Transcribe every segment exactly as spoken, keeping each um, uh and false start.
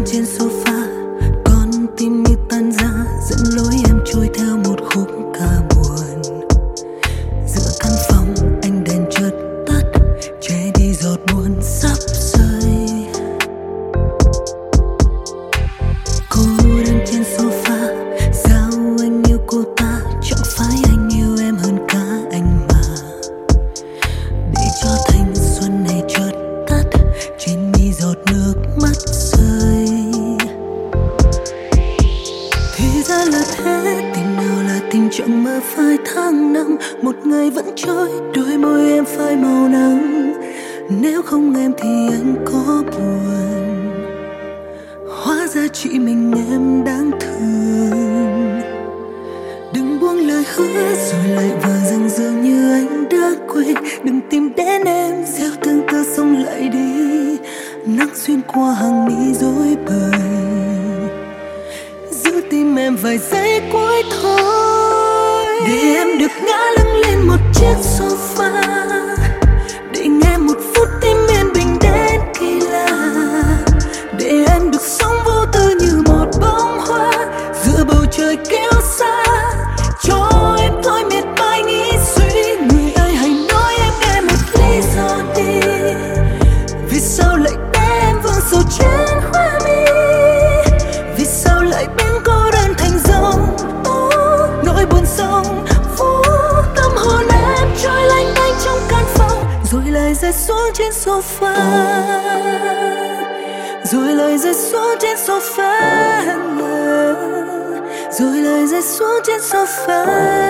trên sofa, con tim như tan ra, dẫn lối em trôi theo một khúc ca buồn. Giữa căn phòng ánh đèn chợt tắt, che đi giọt buồn sắp rơi. Cô đơn trên sofa, sao anh yêu cô ta? Chẳng phải anh yêu em hơn cả anh mà. Để cho thanh xuân này chợt tắt, trên mi giọt nước mắt rơi. Thì ra là thế, tình nào là tình chẳng mơ phai tháng năm. Một ngày vẫn trôi, đôi môi em phai màu nắng. Nếu không em thì anh có buồn. Hóa ra chỉ mình em đáng thương. Đừng buông lời hứa rồi lại vờ rằng dường như anh đã quên. Đừng tìm đến em, gieo tương tư xong lại đi. Nắng xuyên qua hàng mi rối bời, giữ tim em vài giây cuối thôi. Để em được ngã lưng lên một chiếc sofa, để nghe một phút tim yên bình đến kỳ lạ. Để em được sống vô tư như một bông hoa giữa bầu trời kêu xa. Cho em thôi miệt mài nghĩ suy, người ơi hãy nói em nghe một lý do đi. Vì sao lại để em vương sầu trên hoa mi? Vì sao lại biến cô đơn thành dòng oh, nỗi buồn sông phố tâm hồn em trôi lanh đanh trong căn phòng. Rồi lại rơi xuống trên sofa, rồi lại rơi xuống trên sofa, rồi lại rơi xuống trên sofa,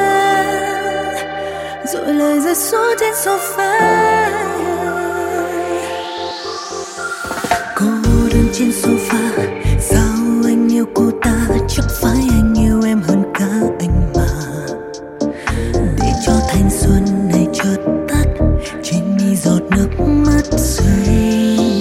rồi lại rơi xuống trên sofa. Cô đơn trên sofa, sao anh yêu cô ta? Chẳng phải anh yêu em hơn cả anh mà. Để cho thanh xuân này chợt tắt, trên mi giọt nước mắt rơi.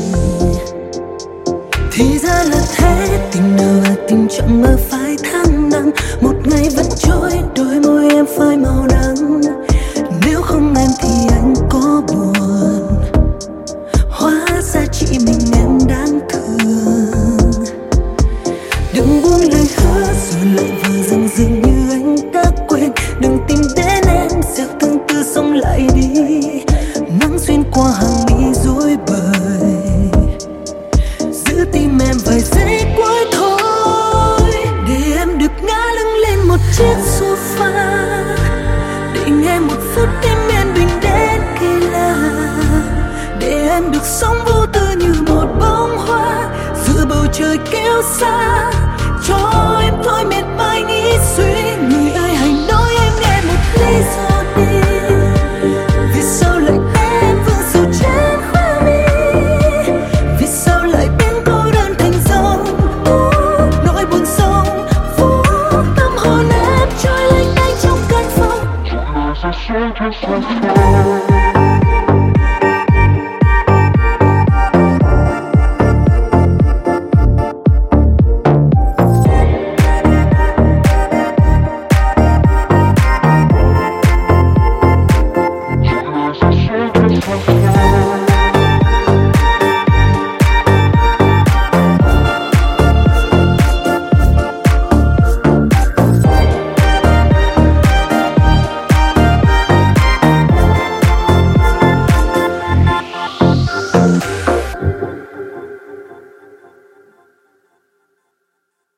Thì ra là thế, tình nào là tình chẳng mơ phai tháng năm. Một ngày vẫn trôi, đôi môi em phai màu nắng. Nếu không em thì anh có buồn. Hóa ra chỉ mình em đáng thương. Đừng buông lời hứa rồi lại vờ rằng dường như anh đã quên. Đừng tìm đến em, gieo tương tư xong lại đi. Nắng xuyên qua hàng mi rối bời, giữ tim em vài giây cuối thôi. Để em được ngã lưng lên một chiếc sofa, để nghe một phút tim yên bình đến kỳ lạ. Để em được sống vô tư như một bông hoa giữa bầu trời kêu xa. Cho em thôi miệt mài nghĩ suy, người ơi hãy nói em nghe một lý do đi. Vì sao lại để em vương sầu trên hoa mi? Vì sao lại biến cô đơn thành dòng oh, nỗi buồn sông phố tâm hồn em trôi lênh đênh trong căn phòng.